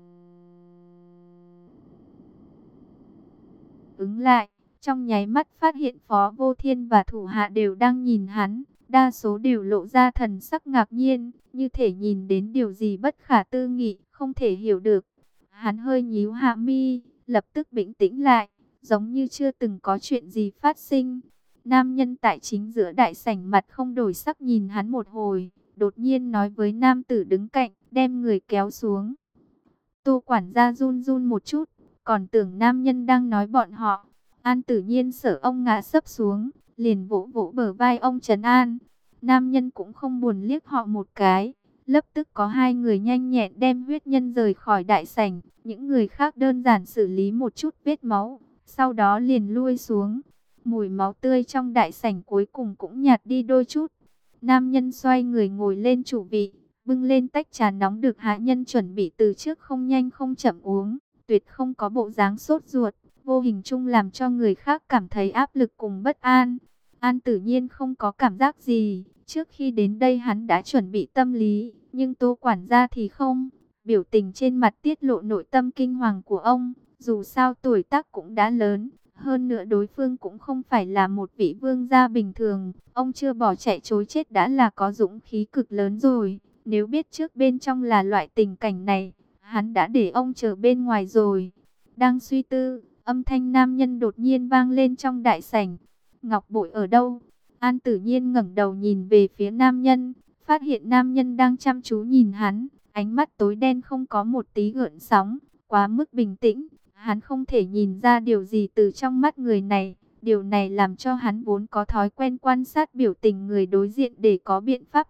ứng lại. Trong nháy mắt phát hiện Phó Vô Thiên và thủ hạ đều đang nhìn hắn. Đa số đều lộ ra thần sắc ngạc nhiên, như thể nhìn đến điều gì bất khả tư nghị, không thể hiểu được. Hắn hơi nhíu hạ mi, lập tức bình tĩnh lại, giống như chưa từng có chuyện gì phát sinh. Nam nhân tại chính giữa đại sảnh mặt không đổi sắc nhìn hắn một hồi, đột nhiên nói với nam tử đứng cạnh, đem người kéo xuống. Tô quản gia run run một chút, còn tưởng nam nhân đang nói bọn họ. An Tử Nhiên sợ ông ngã sấp xuống, liền vỗ vỗ bờ vai ông trấn an. Nam nhân cũng không buồn liếc họ một cái. Lập tức có hai người nhanh nhẹn đem huyết nhân rời khỏi đại sảnh. Những người khác đơn giản xử lý một chút vết máu, sau đó liền lui xuống. Mùi máu tươi trong đại sảnh cuối cùng cũng nhạt đi đôi chút. Nam nhân xoay người ngồi lên chủ vị, bưng lên tách trà nóng được hạ nhân chuẩn bị từ trước không nhanh không chậm uống. Tuyệt không có bộ dáng sốt ruột, vô hình chung làm cho người khác cảm thấy áp lực cùng bất an. An Tử Nhiên không có cảm giác gì, trước khi đến đây hắn đã chuẩn bị tâm lý, nhưng Tô quản gia thì không. Biểu tình trên mặt tiết lộ nội tâm kinh hoàng của ông, dù sao tuổi tác cũng đã lớn, hơn nữa đối phương cũng không phải là một vị vương gia bình thường, ông chưa bỏ chạy trối chết đã là có dũng khí cực lớn rồi. Nếu biết trước bên trong là loại tình cảnh này, hắn đã để ông chờ bên ngoài rồi. Đang suy tư, âm thanh nam nhân đột nhiên vang lên trong đại sảnh. Ngọc bội ở đâu? An Tử Nhiên ngẩng đầu nhìn về phía nam nhân, phát hiện nam nhân đang chăm chú nhìn hắn, ánh mắt tối đen không có một tí gợn sóng, quá mức bình tĩnh. Hắn không thể nhìn ra điều gì từ trong mắt người này. Điều này làm cho hắn vốn có thói quen quan sát biểu tình người đối diện để có biện pháp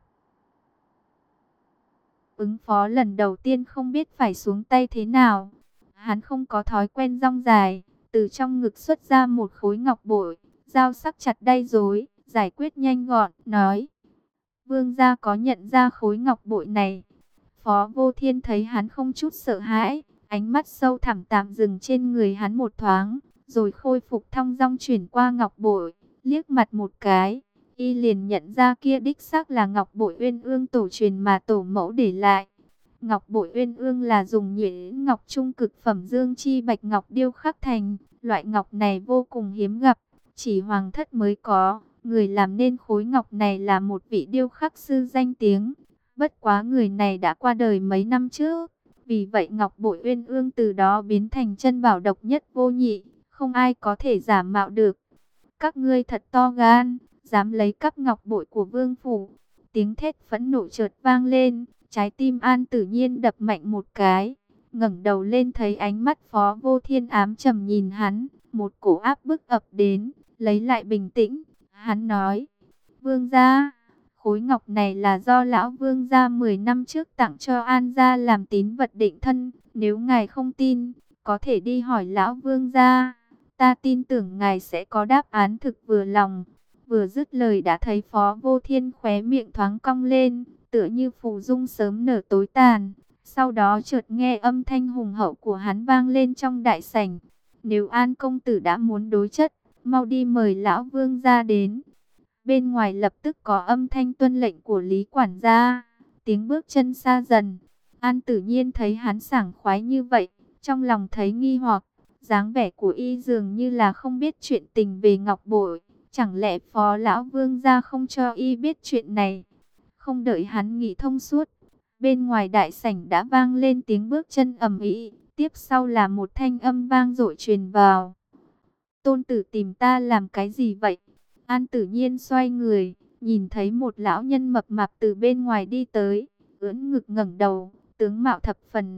ứng phó, lần đầu tiên không biết phải xuống tay thế nào. Hắn không có thói quen rong dài, từ trong ngực xuất ra một khối ngọc bội, dao sắc chặt đay rối, giải quyết nhanh gọn, nói: Vương gia có nhận ra khối ngọc bội này? Phó Vô Thiên thấy hắn không chút sợ hãi, ánh mắt sâu thẳm tạm dừng trên người hắn một thoáng, rồi khôi phục thong dong chuyển qua ngọc bội, liếc mặt một cái, y liền nhận ra kia đích xác là ngọc bội Uyên Ương tổ truyền mà tổ mẫu để lại. Ngọc bội Uyên Ương là dùng nhuyễn ngọc trung cực phẩm dương chi bạch ngọc điêu khắc thành, loại ngọc này vô cùng hiếm gặp, chỉ hoàng thất mới có. Người làm nên khối ngọc này là một vị điêu khắc sư danh tiếng, bất quá người này đã qua đời mấy năm trước. Vì vậy ngọc bội Uyên Ương từ đó biến thành chân bảo độc nhất vô nhị, không ai có thể giả mạo được. Các ngươi thật to gan, dám lấy cắp ngọc bội của vương phủ. Tiếng thét phẫn nộ chợt vang lên, trái tim An Tử Nhiên đập mạnh một cái, ngẩng đầu lên thấy ánh mắt Phó Vô Thiên ám trầm nhìn hắn, một cổ áp bức ập đến, lấy lại bình tĩnh, hắn nói: Vương gia, khối ngọc này là do lão vương gia 10 năm trước tặng cho An gia làm tín vật định thân, nếu ngài không tin, có thể đi hỏi lão vương gia, ta tin tưởng ngài sẽ có đáp án thực vừa lòng. Vừa dứt lời đã thấy Phó Vô Thiên khóe miệng thoáng cong lên, tựa như phù dung sớm nở tối tàn. Sau đó chợt nghe âm thanh hùng hậu của hắn vang lên trong đại sảnh: Nếu An công tử đã muốn đối chất, mau đi mời lão vương gia đến. Bên ngoài lập tức có âm thanh tuân lệnh của Lý quản gia, tiếng bước chân xa dần. An Tử Nhiên thấy hắn sảng khoái như vậy, trong lòng thấy nghi hoặc, dáng vẻ của y dường như là không biết chuyện tình về ngọc bội. Chẳng lẽ Phó lão vương gia không cho y biết chuyện này? Không đợi hắn nghĩ thông suốt, bên ngoài đại sảnh đã vang lên tiếng bước chân ầm ĩ, tiếp sau là một thanh âm vang dội truyền vào: Tôn tử tìm ta làm cái gì vậy? An Tử Nhiên xoay người, nhìn thấy một lão nhân mập mạp từ bên ngoài đi tới, ưỡn ngực ngẩng đầu, tướng mạo thập phần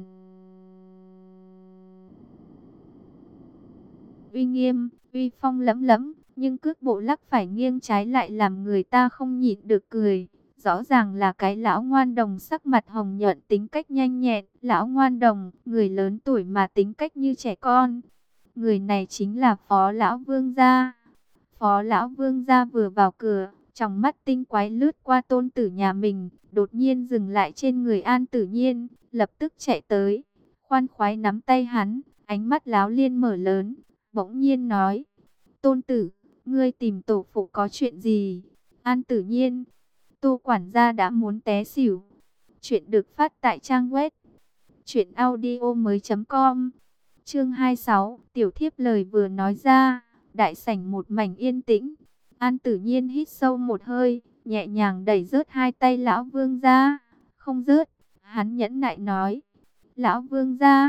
uy nghiêm, uy phong lẫm lẫm, nhưng cước bộ lắc phải nghiêng trái lại làm người ta không nhịn được cười. Rõ ràng là cái lão ngoan đồng, sắc mặt hồng nhuận, tính cách nhanh nhẹn. Lão ngoan đồng, người lớn tuổi mà tính cách như trẻ con. Người này chính là Phó lão vương gia. Phó lão vương gia vừa vào cửa, trong mắt tinh quái lướt qua tôn tử nhà mình, đột nhiên dừng lại trên người An Tử Nhiên, lập tức chạy tới, khoan khoái nắm tay hắn, ánh mắt láo liên mở lớn, bỗng nhiên nói: Tôn tử, ngươi tìm tổ phụ có chuyện gì? An Tử Nhiên: Tô quản gia đã muốn té xỉu. Chuyện được phát tại trang web truyệnaudiomoi.com. Chương 26, tiểu thiếp lời vừa nói ra, đại sảnh một mảnh yên tĩnh. An Tử Nhiên hít sâu một hơi, nhẹ nhàng đẩy rớt hai tay lão vương ra. Không rớt, hắn nhẫn nại nói: Lão vương gia,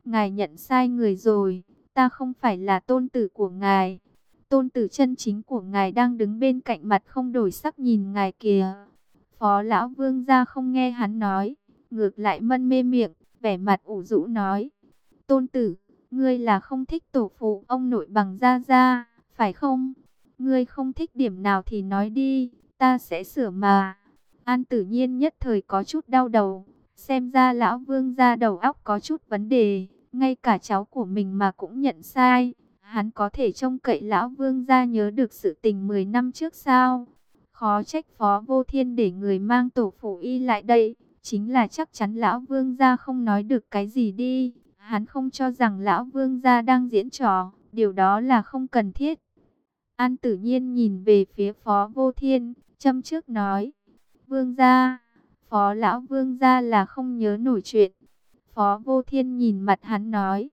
ngài nhận sai người rồi, ta không phải là tôn tử của ngài. Tôn tử chân chính của ngài đang đứng bên cạnh, mặt không đổi sắc nhìn ngài kìa. Phó lão vương gia không nghe hắn nói, ngược lại mân mê miệng, vẻ mặt ủ rũ nói: Tôn tử, ngươi là không thích tổ phụ ông nội bằng gia gia, phải không? Ngươi không thích điểm nào thì nói đi, ta sẽ sửa mà. An Tử Nhiên nhất thời có chút đau đầu, xem ra lão vương gia đầu óc có chút vấn đề, ngay cả cháu của mình mà cũng nhận sai. Hắn có thể trông cậy lão vương gia nhớ được sự tình 10 năm trước sao? Khó trách Phó Vô Thiên để người mang tổ phụ y lại đây, chính là chắc chắn lão vương gia không nói được cái gì đi. Hắn không cho rằng lão vương gia đang diễn trò, điều đó là không cần thiết. An Tử Nhiên nhìn về phía Phó Vô Thiên, châm trước nói: Vương gia, Phó lão vương gia là không nhớ nổi chuyện. Phó Vô Thiên nhìn mặt hắn nói: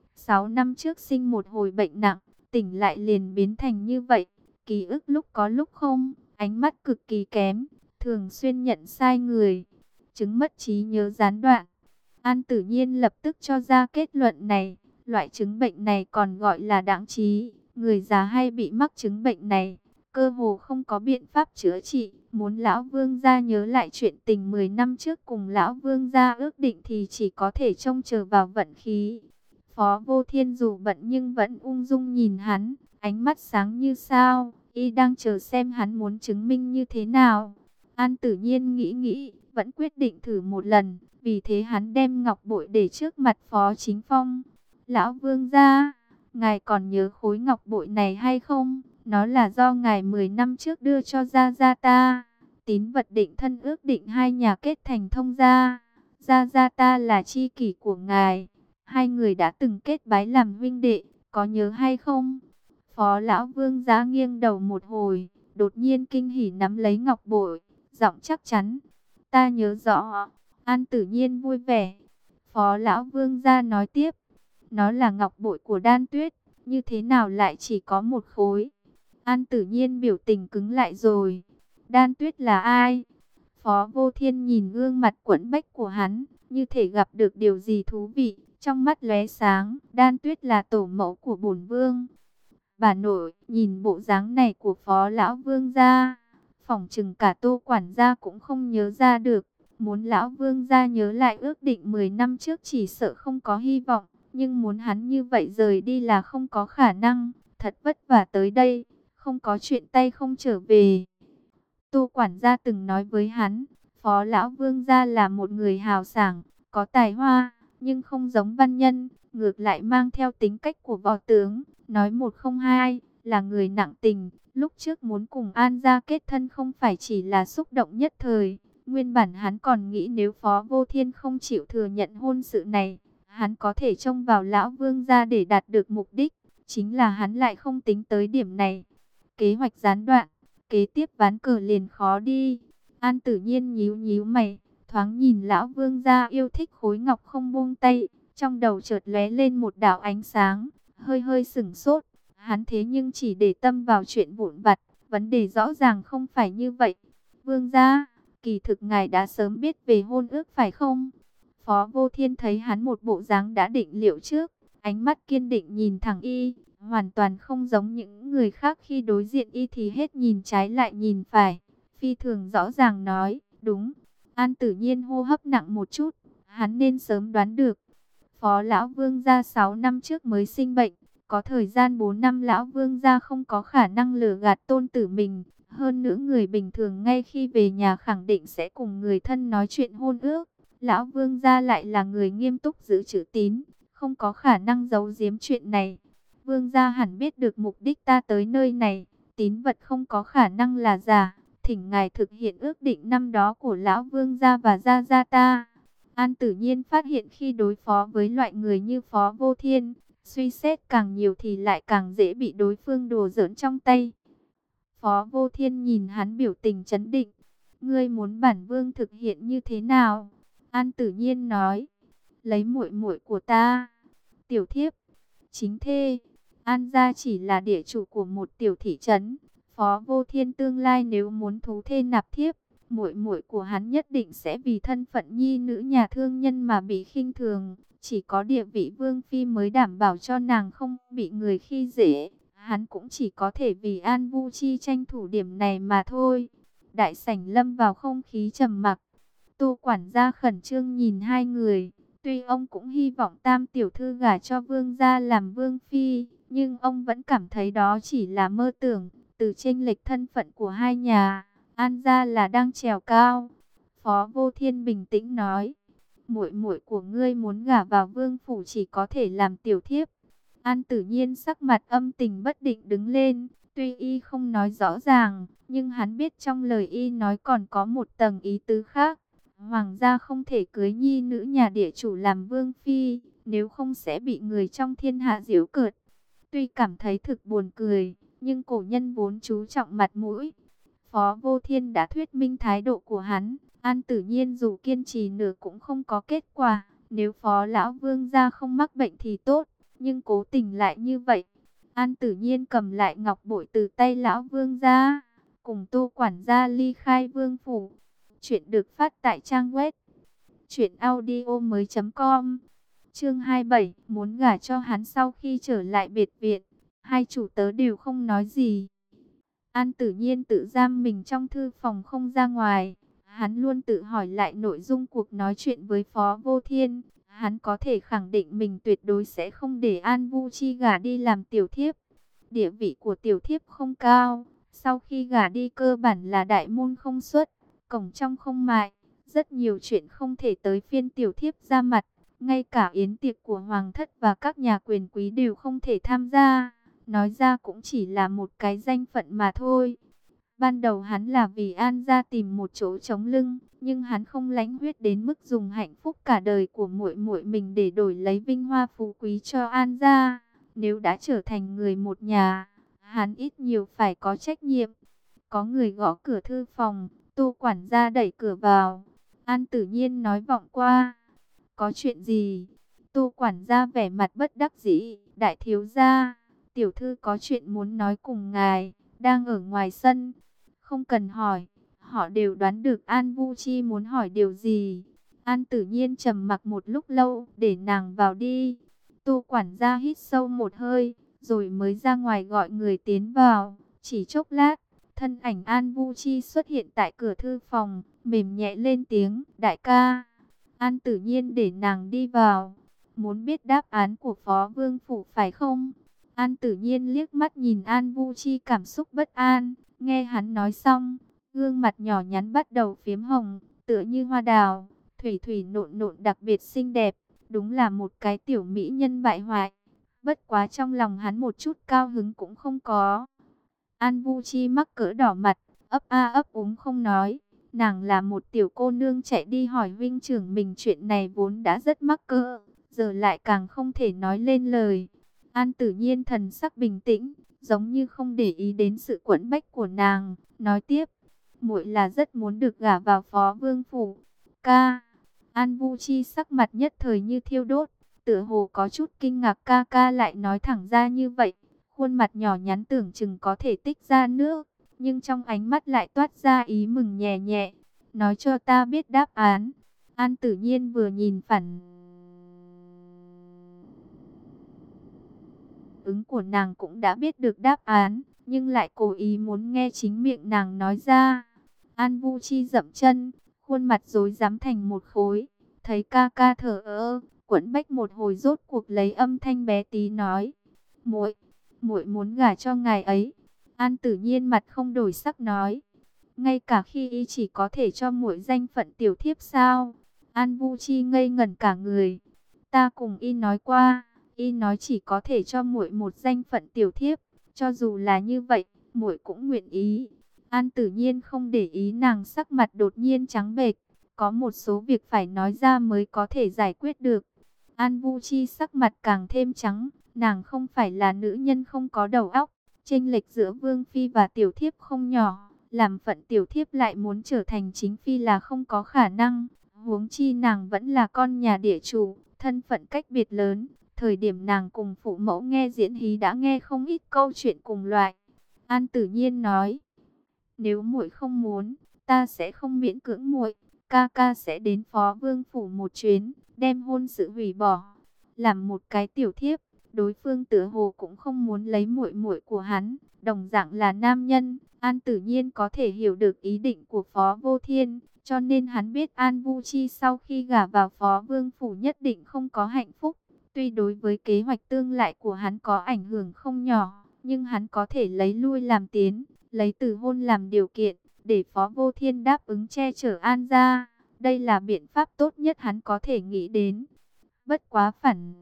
6 năm trước sinh một hồi bệnh nặng, tỉnh lại liền biến thành như vậy, ký ức lúc có lúc không, ánh mắt cực kỳ kém, thường xuyên nhận sai người, chứng mất trí nhớ gián đoạn. An Tử Nhiên lập tức cho ra kết luận này, loại chứng bệnh này còn gọi là đãng trí, người già hay bị mắc chứng bệnh này, cơ hồ không có biện pháp chữa trị. Muốn lão vương gia nhớ lại chuyện tình 10 năm trước cùng lão vương gia ước định thì chỉ có thể trông chờ vào vận khí. Phó Vô Thiên dù bận nhưng vẫn ung dung nhìn hắn, ánh mắt sáng như sao, y đang chờ xem hắn muốn chứng minh như thế nào. An Tử Nhiên nghĩ nghĩ, vẫn quyết định thử một lần, vì thế hắn đem ngọc bội để trước mặt Phó Chính Phong. Lão vương gia, ngài còn nhớ khối ngọc bội này hay không? Nó là do ngài 10 năm trước đưa cho gia gia ta. Tín vật định thân ước định hai nhà kết thành thông gia. Gia gia ta là tri kỷ của ngài. Hai người đã từng kết bái làm huynh đệ, có nhớ hay không? Phó lão vương giá nghiêng đầu một hồi, đột nhiên kinh hỉ nắm lấy ngọc bội, giọng chắc chắn: Ta nhớ rõ. An Tử Nhiên vui vẻ. Phó lão vương gia nói tiếp: Nó là ngọc bội của Đan Tuyết, như thế nào lại chỉ có một khối? An Tử Nhiên biểu tình cứng lại rồi. Đan Tuyết là ai? Phó Vô Thiên nhìn gương mặt quẫn bách của hắn, như thể gặp được điều gì thú vị, trong mắt lóe sáng. Đan Tuyết là tổ mẫu của bổn vương. Bà nội, nhìn bộ dáng này của Phó lão vương gia, phỏng chừng cả Tô quản gia cũng không nhớ ra được. Muốn lão vương gia nhớ lại ước định 10 năm trước chỉ sợ không có hy vọng, nhưng muốn hắn như vậy rời đi là không có khả năng. Thật vất vả tới đây, không có chuyện tay không trở về. Tô quản gia từng nói với hắn, Phó lão vương gia là một người hào sảng, có tài hoa, nhưng không giống văn nhân, ngược lại mang theo tính cách của võ tướng, nói một không hai, là người nặng tình. Lúc trước muốn cùng An gia kết thân không phải chỉ là xúc động nhất thời, nguyên bản hắn còn nghĩ nếu Phó Vô Thiên không chịu thừa nhận hôn sự này, hắn có thể trông vào lão vương gia để đạt được mục đích, chính là hắn lại không tính tới điểm này. Kế hoạch gián đoạn, kế tiếp ván cờ liền khó đi. An Tử Nhiên nhíu nhíu mày, thoáng nhìn lão vương gia yêu thích khối ngọc không buông tay, trong đầu chợt lóe lên một đạo ánh sáng, hơi hơi sửng sốt. Hắn thế nhưng chỉ để tâm vào chuyện vụn vặt, vấn đề rõ ràng không phải như vậy. Vương gia, kỳ thực ngài đã sớm biết về hôn ước phải không? Phó Vô Thiên thấy hắn một bộ dáng đã định liệu trước, ánh mắt kiên định nhìn thẳng y, hoàn toàn không giống những người khác khi đối diện y thì hết nhìn trái lại nhìn phải. Phi thường rõ ràng nói: Đúng. An Tử Nhiên hô hấp nặng một chút, hắn nên sớm đoán được. Phó lão vương gia 6 năm trước mới sinh bệnh, có thời gian 4 năm lão vương gia không có khả năng lừa gạt tôn tử mình. Hơn nữa người bình thường ngay khi về nhà khẳng định sẽ cùng người thân nói chuyện hôn ước. Lão vương gia lại là người nghiêm túc giữ chữ tín, không có khả năng giấu giếm chuyện này. Vương gia hẳn biết được mục đích ta tới nơi này, tín vật không có khả năng là giả. Thỉnh ngài thực hiện ước định năm đó của lão vương gia và gia gia ta. An Tử Nhiên phát hiện khi đối phó với loại người như Phó Vô Thiên, suy xét càng nhiều thì lại càng dễ bị đối phương đùa giỡn trong tay. Phó Vô Thiên nhìn hắn biểu tình trấn định. Ngươi muốn bản vương thực hiện như thế nào? An Tử Nhiên nói: Lấy muội muội của ta. Tiểu thiếp, chính thê. An gia chỉ là địa chủ của một tiểu thị trấn. Phó Vô Thiên tương lai nếu muốn thú thê nạp thiếp, muội muội của hắn nhất định sẽ vì thân phận nhi nữ nhà thương nhân mà bị khinh thường. Chỉ có địa vị vương phi mới đảm bảo cho nàng không bị người khi dễ. Hắn cũng chỉ có thể vì An Vu Chi tranh thủ điểm này mà thôi. Đại sảnh lâm vào không khí trầm mặc. Tô quản gia khẩn trương nhìn hai người. Tuy ông cũng hy vọng tam tiểu thư gả cho vương gia làm vương phi, nhưng ông vẫn cảm thấy đó chỉ là mơ tưởng. Từ chênh lệch thân phận của hai nhà, An gia là đang trèo cao. Phó Vô Thiên bình tĩnh nói, muội muội của ngươi muốn gả vào vương phủ chỉ có thể làm tiểu thiếp. An Tử Nhiên sắc mặt âm tình bất định đứng lên, tuy y không nói rõ ràng, nhưng hắn biết trong lời y nói còn có một tầng ý tứ khác. Hoàng gia không thể cưới nhi nữ nhà địa chủ làm vương phi, nếu không sẽ bị người trong thiên hạ giễu cợt. Tuy cảm thấy thực buồn cười, nhưng cổ nhân vốn chú trọng mặt mũi. Phó Vô Thiên đã thuyết minh thái độ của hắn, An Tử Nhiên dù kiên trì nửa cũng không có kết quả. Nếu Phó lão vương gia không mắc bệnh thì tốt, nhưng cố tình lại như vậy. An Tử Nhiên cầm lại ngọc bội từ tay lão vương gia, cùng Tô quản gia ly khai vương phủ. Chuyện được phát tại trang web truyệnaudiomoi.com. Chương 27, muốn gả cho hắn. Sau khi trở lại biệt viện, hai chủ tớ đều không nói gì. An Tử Nhiên tự giam mình trong thư phòng không ra ngoài. Hắn luôn tự hỏi lại nội dung cuộc nói chuyện với Phó Vô Thiên. Hắn có thể khẳng định mình tuyệt đối sẽ không để An Vu Chi gả đi làm tiểu thiếp. Địa vị của tiểu thiếp không cao, sau khi gả đi cơ bản là đại môn không xuất, cổng trong không mại. Rất nhiều chuyện không thể tới phiên tiểu thiếp ra mặt. Ngay cả yến tiệc của hoàng thất và các nhà quyền quý đều không thể tham gia. Nói ra cũng chỉ là một cái danh phận mà thôi. Ban đầu hắn là vì An gia tìm một chỗ chống lưng, nhưng hắn không lãnh huyết đến mức dùng hạnh phúc cả đời của muội muội mình để đổi lấy vinh hoa phú quý cho An gia. Nếu đã trở thành người một nhà, hắn ít nhiều phải có trách nhiệm. Có người gõ cửa thư phòng, Tô quản gia đẩy cửa vào. An Tử Nhiên nói vọng qua, có chuyện gì? Tô quản gia vẻ mặt bất đắc dĩ, đại thiếu gia, tiểu thư có chuyện muốn nói cùng ngài, đang ở ngoài sân. Không cần hỏi, họ đều đoán được An Vu Chi muốn hỏi điều gì. An Tử Nhiên trầm mặc một lúc lâu, để nàng vào đi. Tô quản gia hít sâu một hơi, rồi mới ra ngoài gọi người tiến vào. Chỉ chốc lát, thân ảnh An Vu Chi xuất hiện tại cửa thư phòng, mềm nhẹ lên tiếng, đại ca. An Tử Nhiên để nàng đi vào. Muốn biết đáp án của Phó Vương Phủ phải không? An Tử Nhiên liếc mắt nhìn An Vu Chi cảm xúc bất an. Nghe hắn nói xong, gương mặt nhỏ nhắn bắt đầu phiếm hồng, tựa như hoa đào, thủy thủy nộn nộn đặc biệt xinh đẹp. Đúng là một cái tiểu mỹ nhân bại hoại. Bất quá trong lòng hắn một chút cao hứng cũng không có. An Vu Chi mắc cỡ đỏ mặt, ấp a ấp úng không nói. Nàng là một tiểu cô nương chạy đi hỏi huynh trưởng mình chuyện này vốn đã rất mắc cỡ, giờ lại càng không thể nói lên lời. An Tử Nhiên thần sắc bình tĩnh, giống như không để ý đến sự quẫn bách của nàng, nói tiếp, muội là rất muốn được gả vào Phó Vương phủ. Ca. An Vu Chi sắc mặt nhất thời như thiêu đốt, tựa hồ có chút kinh ngạc ca ca lại nói thẳng ra như vậy. Khuôn mặt nhỏ nhắn tưởng chừng có thể tích ra nước, nhưng trong ánh mắt lại toát ra ý mừng nhẹ nhẹ. Nói cho ta biết đáp án. An Tử Nhiên vừa nhìn phản ứng của nàng cũng đã biết được đáp án, nhưng lại cố ý muốn nghe chính miệng nàng nói ra. An Vu Chi dậm chân, khuôn mặt rối rắm thành một khối. Thấy ca ca thở ơ, quẫn bách một hồi rốt cuộc lấy âm thanh bé tí nói, muội muốn gả cho ngài ấy. An Tử Nhiên mặt không đổi sắc nói, ngay cả khi y chỉ có thể cho muội danh phận tiểu thiếp sao? An Vu Chi ngây ngẩn cả người. Ta cùng y nói qua, y nói chỉ có thể cho muội một danh phận tiểu thiếp, cho dù là như vậy, muội cũng nguyện ý. An Tử Nhiên không để ý nàng sắc mặt đột nhiên trắng bệch, có một số việc phải nói ra mới có thể giải quyết được. An Vu Chi sắc mặt càng thêm trắng, nàng không phải là nữ nhân không có đầu óc, chênh lệch giữa vương phi và tiểu thiếp không nhỏ, làm phận tiểu thiếp lại muốn trở thành chính phi là không có khả năng. Huống chi nàng vẫn là con nhà địa chủ, thân phận cách biệt lớn. Thời điểm nàng cùng phụ mẫu nghe diễn hí đã nghe không ít câu chuyện cùng loại. An Tử Nhiên nói, nếu muội không muốn, ta sẽ không miễn cưỡng muội, ca ca sẽ đến Phó Vương phủ một chuyến, đem hôn sự hủy bỏ, làm một cái tiểu thiếp. Đối phương tựa hồ cũng không muốn lấy muội muội của hắn, đồng dạng là nam nhân, An Tử Nhiên có thể hiểu được ý định của Phó Vô Thiên, cho nên hắn biết An Vu Chi sau khi gả vào Phó Vương phủ nhất định không có hạnh phúc. Tuy đối với kế hoạch tương lai của hắn có ảnh hưởng không nhỏ, nhưng hắn có thể lấy lui làm tiến, lấy từ hôn làm điều kiện, để Phó Vô Thiên đáp ứng che chở An gia. Đây là biện pháp tốt nhất hắn có thể nghĩ đến. Bất quá phản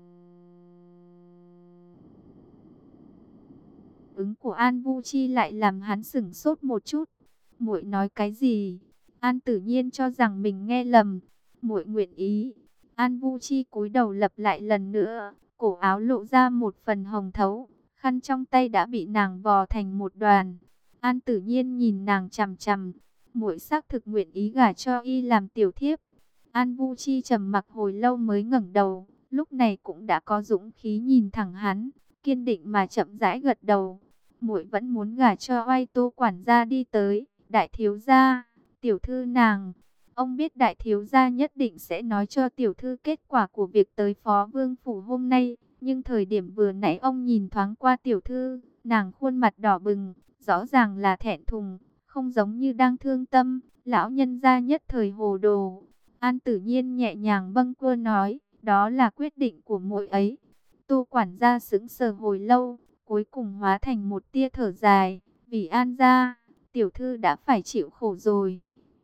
ứng của An Vu Chi lại làm hắn sửng sốt một chút. Muội nói cái gì? An Tử Nhiên cho rằng mình nghe lầm. Muội nguyện ý. An Vu Chi cúi đầu lặp lại lần nữa, cổ áo lộ ra một phần hồng thấu, khăn trong tay đã bị nàng vò thành một đoàn. An Tử Nhiên nhìn nàng chằm chằm, muội xác thực nguyện ý gả cho y làm tiểu thiếp. An Vu Chi trầm mặc hồi lâu mới ngẩng đầu, lúc này cũng đã có dũng khí nhìn thẳng hắn, kiên định mà chậm rãi gật đầu. Muội vẫn muốn gả cho Oai Tô quản gia đi tới, đại thiếu gia, tiểu thư nàng. Ông biết đại thiếu gia nhất định sẽ nói cho tiểu thư kết quả của việc tới Phó Vương phủ hôm nay, nhưng thời điểm vừa nãy ông nhìn thoáng qua tiểu thư, nàng khuôn mặt đỏ bừng, rõ ràng là thẹn thùng, không giống như đang thương tâm. Lão nhân gia nhất thời hồ đồ. An Tử Nhiên nhẹ nhàng bâng quơ nói, đó là quyết định của muội ấy. Tô quản gia sững sờ hồi lâu, cuối cùng hóa thành một tia thở dài, vì An gia, tiểu thư đã phải chịu khổ rồi.